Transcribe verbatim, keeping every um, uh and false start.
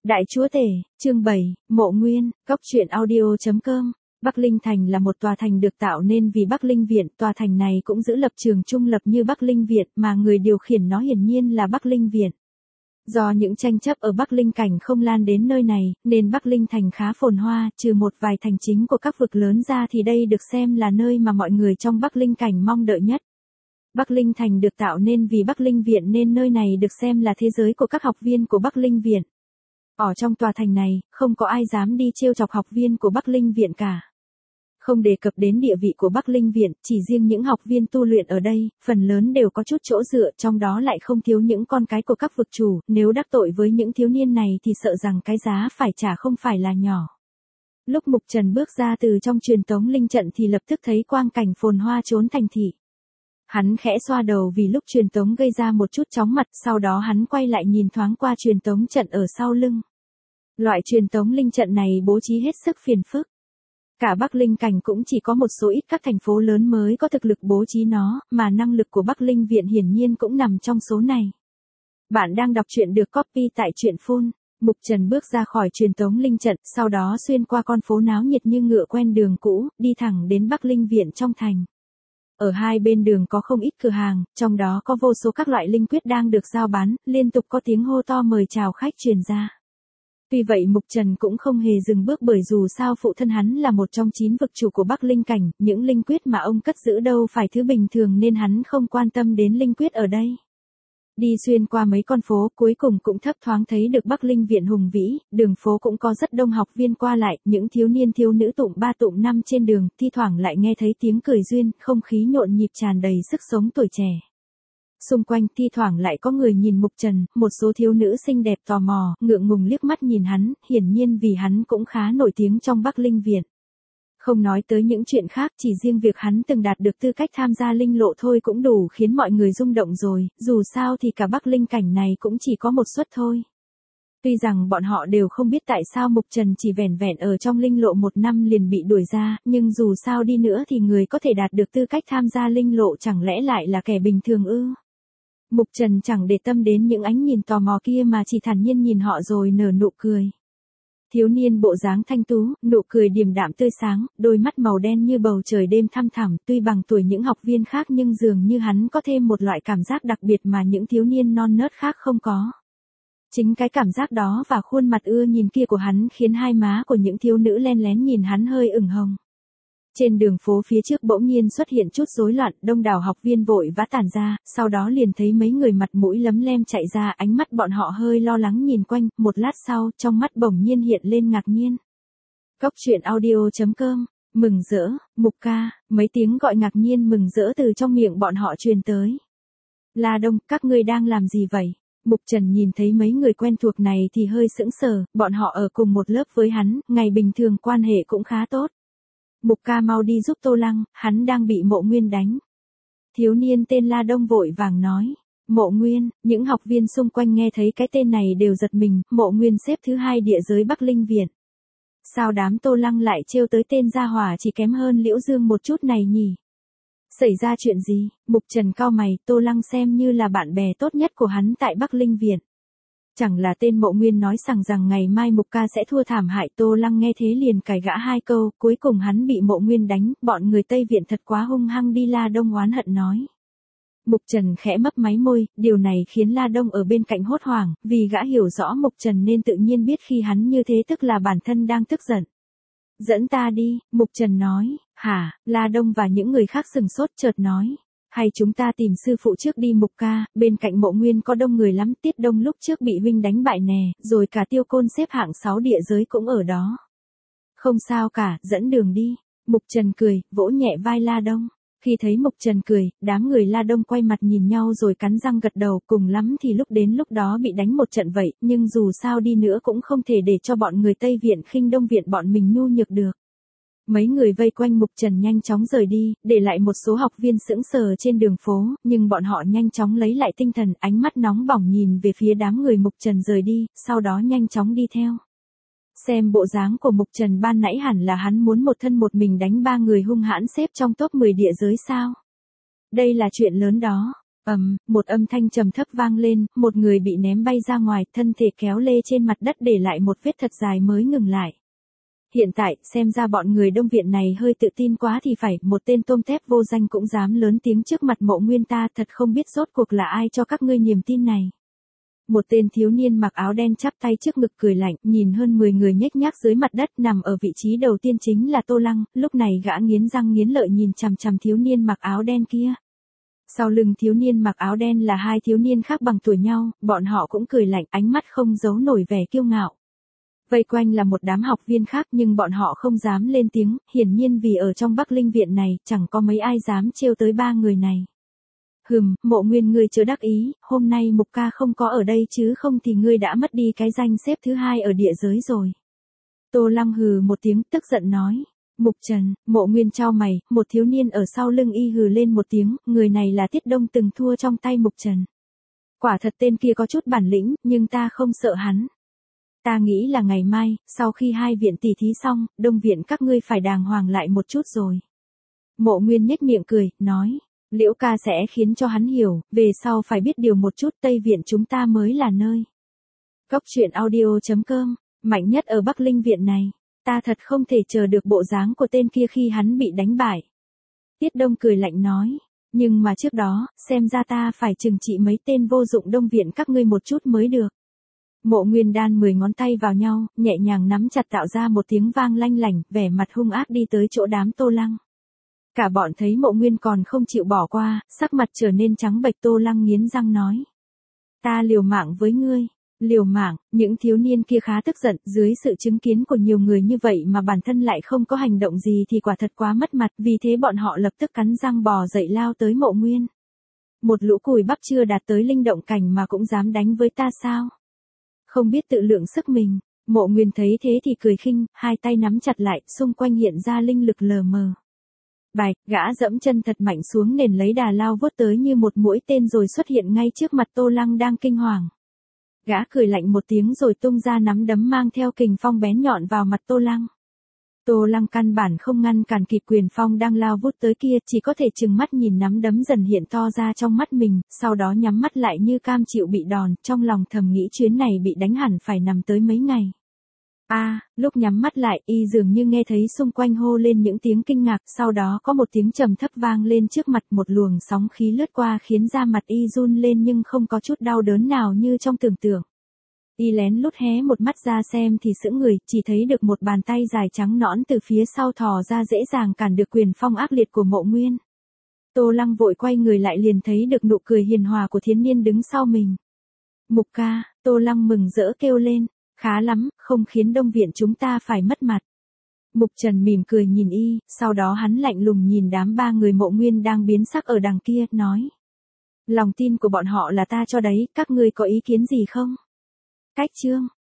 Đại chúa tể, chương bảy, Mộ Nguyên, Cốc truyện audio chấm com. Bắc Linh Thành là một tòa thành được tạo nên vì Bắc Linh Viện, tòa thành này cũng giữ lập trường trung lập như Bắc Linh Viện mà người điều khiển nó hiển nhiên là Bắc Linh Viện. Do những tranh chấp ở Bắc Linh Cảnh không lan đến nơi này, nên Bắc Linh Thành khá phồn hoa, trừ một vài thành chính của các vực lớn ra thì đây được xem là nơi mà mọi người trong Bắc Linh Cảnh mong đợi nhất. Bắc Linh Thành được tạo nên vì Bắc Linh Viện nên nơi này được xem là thế giới của các học viên của Bắc Linh Viện. Ở trong tòa thành này, không có ai dám đi trêu chọc học viên của Bắc Linh Viện cả. Không đề cập đến địa vị của Bắc Linh Viện, chỉ riêng những học viên tu luyện ở đây, phần lớn đều có chút chỗ dựa, trong đó lại không thiếu những con cái của các vực chủ, nếu đắc tội với những thiếu niên này thì sợ rằng cái giá phải trả không phải là nhỏ. Lúc Mục Trần bước ra từ trong truyền tống linh trận thì lập tức thấy quang cảnh phồn hoa trốn thành thị. Hắn khẽ xoa đầu vì lúc truyền tống gây ra một chút chóng mặt, sau đó hắn quay lại nhìn thoáng qua truyền tống trận ở sau lưng. Loại truyền tống linh trận này bố trí hết sức phiền phức. Cả Bắc Linh Cảnh cũng chỉ có một số ít các thành phố lớn mới có thực lực bố trí nó, mà năng lực của Bắc Linh Viện hiển nhiên cũng nằm trong số này. Bạn đang đọc truyện được copy tại truyện phun. Mục Trần bước ra khỏi truyền tống linh trận, sau đó xuyên qua con phố náo nhiệt như ngựa quen đường cũ, đi thẳng đến Bắc Linh Viện trong thành. Ở hai bên đường có không ít cửa hàng, trong đó có vô số các loại linh quyết đang được giao bán, liên tục có tiếng hô to mời chào khách truyền ra. Tuy vậy Mục Trần cũng không hề dừng bước bởi dù sao phụ thân hắn là một trong chín vực chủ của Bắc Linh Cảnh, những linh quyết mà ông cất giữ đâu phải thứ bình thường nên hắn không quan tâm đến linh quyết ở đây. Đi xuyên qua mấy con phố cuối cùng cũng thấp thoáng thấy được Bắc Linh Viện hùng vĩ, đường phố cũng có rất đông học viên qua lại, những thiếu niên thiếu nữ tụm ba tụm năm trên đường, thi thoảng lại nghe thấy tiếng cười duyên, không khí nhộn nhịp tràn đầy sức sống tuổi trẻ. Xung quanh thi thoảng lại có người nhìn Mục Trần, một số thiếu nữ xinh đẹp tò mò, ngượng ngùng liếc mắt nhìn hắn, hiển nhiên vì hắn cũng khá nổi tiếng trong Bắc Linh Viện. Không nói tới những chuyện khác, chỉ riêng việc hắn từng đạt được tư cách tham gia linh lộ thôi cũng đủ khiến mọi người rung động rồi, dù sao thì cả Bắc Linh Cảnh này cũng chỉ có một suất thôi. Tuy rằng bọn họ đều không biết tại sao Mục Trần chỉ vẻn vẹn ở trong linh lộ một năm liền bị đuổi ra, nhưng dù sao đi nữa thì người có thể đạt được tư cách tham gia linh lộ chẳng lẽ lại là kẻ bình thường ư? Mục Trần chẳng để tâm đến những ánh nhìn tò mò kia mà chỉ thản nhiên nhìn họ rồi nở nụ cười. Thiếu niên bộ dáng thanh tú, nụ cười điềm đạm tươi sáng, đôi mắt màu đen như bầu trời đêm thăm thẳm, tuy bằng tuổi những học viên khác nhưng dường như hắn có thêm một loại cảm giác đặc biệt mà những thiếu niên non nớt khác không có. Chính cái cảm giác đó và khuôn mặt ưa nhìn kia của hắn khiến hai má của những thiếu nữ len lén nhìn hắn hơi ửng hồng. Trên đường phố phía trước bỗng nhiên xuất hiện chút rối loạn, đông đảo học viên vội vã tản ra, sau đó liền thấy mấy người mặt mũi lấm lem chạy ra, ánh mắt bọn họ hơi lo lắng nhìn quanh, một lát sau, trong mắt bỗng nhiên hiện lên ngạc nhiên. Cốc truyện audio chấm com, mừng rỡ, Mục ca, mấy tiếng gọi ngạc nhiên mừng rỡ từ trong miệng bọn họ truyền tới. La Đông, các ngươi đang làm gì vậy? Mục Trần nhìn thấy mấy người quen thuộc này thì hơi sững sờ, bọn họ ở cùng một lớp với hắn, ngày bình thường quan hệ cũng khá tốt. Mục ca mau đi giúp Tô Lăng, hắn đang bị Mộ Nguyên đánh. Thiếu niên tên La Đông vội vàng nói. Mộ Nguyên, những học viên xung quanh nghe thấy cái tên này đều giật mình, Mộ Nguyên xếp thứ hai địa giới Bắc Linh Viện. Sao đám Tô Lăng lại trêu tới tên gia hỏa chỉ kém hơn Liễu Dương một chút này nhỉ? Xảy ra chuyện gì? Mục Trần cau mày, Tô Lăng xem như là bạn bè tốt nhất của hắn tại Bắc Linh Viện. Chẳng là tên Mộ Nguyên nói rằng rằng ngày mai Mục ca sẽ thua thảm hại, Tô Lăng nghe thế liền cãi gã hai câu, cuối cùng hắn bị Mộ Nguyên đánh, bọn người Tây Viện thật quá hung hăng đi, La Đông oán hận nói. Mục Trần khẽ mấp máy môi, điều này khiến La Đông ở bên cạnh hốt hoảng, vì gã hiểu rõ Mục Trần nên tự nhiên biết khi hắn như thế tức là bản thân đang tức giận. Dẫn ta đi, Mục Trần nói. Hả? La Đông và những người khác sừng sốt chợt nói. Hay chúng ta tìm sư phụ trước đi Mục ca, bên cạnh Mộ Nguyên có đông người lắm, Tiết Đông lúc trước bị huynh đánh bại nè, rồi cả Tiêu Côn xếp hạng sáu địa giới cũng ở đó. Không sao cả, dẫn đường đi. Mục Trần cười, vỗ nhẹ vai La Đông. Khi thấy Mục Trần cười, đám người La Đông quay mặt nhìn nhau rồi cắn răng gật đầu, cùng lắm thì lúc đến lúc đó bị đánh một trận vậy, nhưng dù sao đi nữa cũng không thể để cho bọn người Tây Viện khinh Đông Viện bọn mình nhu nhược được. Mấy người vây quanh Mục Trần nhanh chóng rời đi, để lại một số học viên sững sờ trên đường phố, nhưng bọn họ nhanh chóng lấy lại tinh thần, ánh mắt nóng bỏng nhìn về phía đám người Mục Trần rời đi, sau đó nhanh chóng đi theo. Xem bộ dáng của Mục Trần ban nãy hẳn là hắn muốn một thân một mình đánh ba người hung hãn xếp trong top mười địa giới sao? Đây là chuyện lớn đó. Ầm, một âm thanh trầm thấp vang lên, một người bị ném bay ra ngoài, thân thể kéo lê trên mặt đất để lại một vết thật dài mới ngừng lại. Hiện tại, xem ra bọn người Đông Viện này hơi tự tin quá thì phải, một tên tôm tép vô danh cũng dám lớn tiếng trước mặt Mộ Nguyên ta, thật không biết rốt cuộc là ai cho các ngươi niềm tin này. Một tên thiếu niên mặc áo đen chắp tay trước ngực cười lạnh, nhìn hơn mười người nhếch nhác dưới mặt đất, nằm ở vị trí đầu tiên chính là Tô Lăng, lúc này gã nghiến răng nghiến lợi nhìn chằm chằm thiếu niên mặc áo đen kia. Sau lưng thiếu niên mặc áo đen là hai thiếu niên khác bằng tuổi nhau, bọn họ cũng cười lạnh, ánh mắt không giấu nổi vẻ kiêu ngạo. Vây quanh là một đám học viên khác nhưng bọn họ không dám lên tiếng, hiển nhiên vì ở trong Bắc Linh Viện này, chẳng có mấy ai dám trêu tới ba người này. Hừm, Mộ Nguyên ngươi chớ đắc ý, hôm nay Mục ca không có ở đây chứ không thì ngươi đã mất đi cái danh xếp thứ hai ở địa giới rồi. Tô Lăng hừ một tiếng tức giận nói. Mục Trần, Mộ Nguyên chau mày, một thiếu niên ở sau lưng y hừ lên một tiếng, người này là Tiết Đông từng thua trong tay Mục Trần. Quả thật tên kia có chút bản lĩnh, nhưng ta không sợ hắn. Ta nghĩ là ngày mai, sau khi hai viện tỉ thí xong, Đông viện các ngươi phải đàng hoàng lại một chút rồi. Mộ Nguyên nhếch miệng cười, nói, Liễu ca sẽ khiến cho hắn hiểu, về sau phải biết điều một chút, Tây viện chúng ta mới là nơi. Góc truyện audio chấm com, mạnh nhất ở Bắc Linh viện này, ta thật không thể chờ được bộ dáng của tên kia khi hắn bị đánh bại. Tiết Đông cười lạnh nói, nhưng mà trước đó, xem ra ta phải trừng trị mấy tên vô dụng Đông viện các ngươi một chút mới được. Mộ Nguyên đan mười ngón tay vào nhau, nhẹ nhàng nắm chặt tạo ra một tiếng vang lanh lảnh, vẻ mặt hung ác đi tới chỗ đám Tô Lăng. Cả bọn thấy Mộ Nguyên còn không chịu bỏ qua, sắc mặt trở nên trắng bệch. Tô Lăng nghiến răng nói. Ta liều mạng với ngươi. Liều mạng, những thiếu niên kia khá tức giận, dưới sự chứng kiến của nhiều người như vậy mà bản thân lại không có hành động gì thì quả thật quá mất mặt, vì thế bọn họ lập tức cắn răng bò dậy lao tới Mộ Nguyên. Một lũ cùi bắp chưa đạt tới linh động cảnh mà cũng dám đánh với ta sao? Không biết tự lượng sức mình. Mộ Nguyên thấy thế thì cười khinh, hai tay nắm chặt lại, xung quanh hiện ra linh lực lờ mờ. Bạch, gã dẫm chân thật mạnh xuống nền lấy đà lao vút tới như một mũi tên rồi xuất hiện ngay trước mặt Tô Lăng đang kinh hoàng. Gã cười lạnh một tiếng rồi tung ra nắm đấm mang theo kình phong bén nhọn vào mặt Tô Lăng. Tô Lăng căn bản không ngăn cản kịp quyền phong đang lao vút tới kia, chỉ có thể trừng mắt nhìn nắm đấm dần hiện to ra trong mắt mình, sau đó nhắm mắt lại như cam chịu bị đòn, trong lòng thầm nghĩ chuyến này bị đánh hẳn phải nằm tới mấy ngày. A, à, lúc nhắm mắt lại, y dường như nghe thấy xung quanh hô lên những tiếng kinh ngạc, sau đó có một tiếng trầm thấp vang lên trước mặt, một luồng sóng khí lướt qua khiến da mặt y run lên nhưng không có chút đau đớn nào như trong tưởng tượng. Y lén lút hé một mắt ra xem thì sững người, chỉ thấy được một bàn tay dài trắng nõn từ phía sau thò ra dễ dàng cản được quyền phong ác liệt của Mộ Nguyên. Tô Lăng vội quay người lại liền thấy được nụ cười hiền hòa của thiếu niên đứng sau mình. Mục ca, Tô Lăng mừng rỡ kêu lên, khá lắm, không khiến Đông viện chúng ta phải mất mặt. Mục Trần mỉm cười nhìn y, sau đó hắn lạnh lùng nhìn đám ba người Mộ Nguyên đang biến sắc ở đằng kia, nói. Lòng tin của bọn họ là ta cho đấy, các ngươi có ý kiến gì không? Cách chương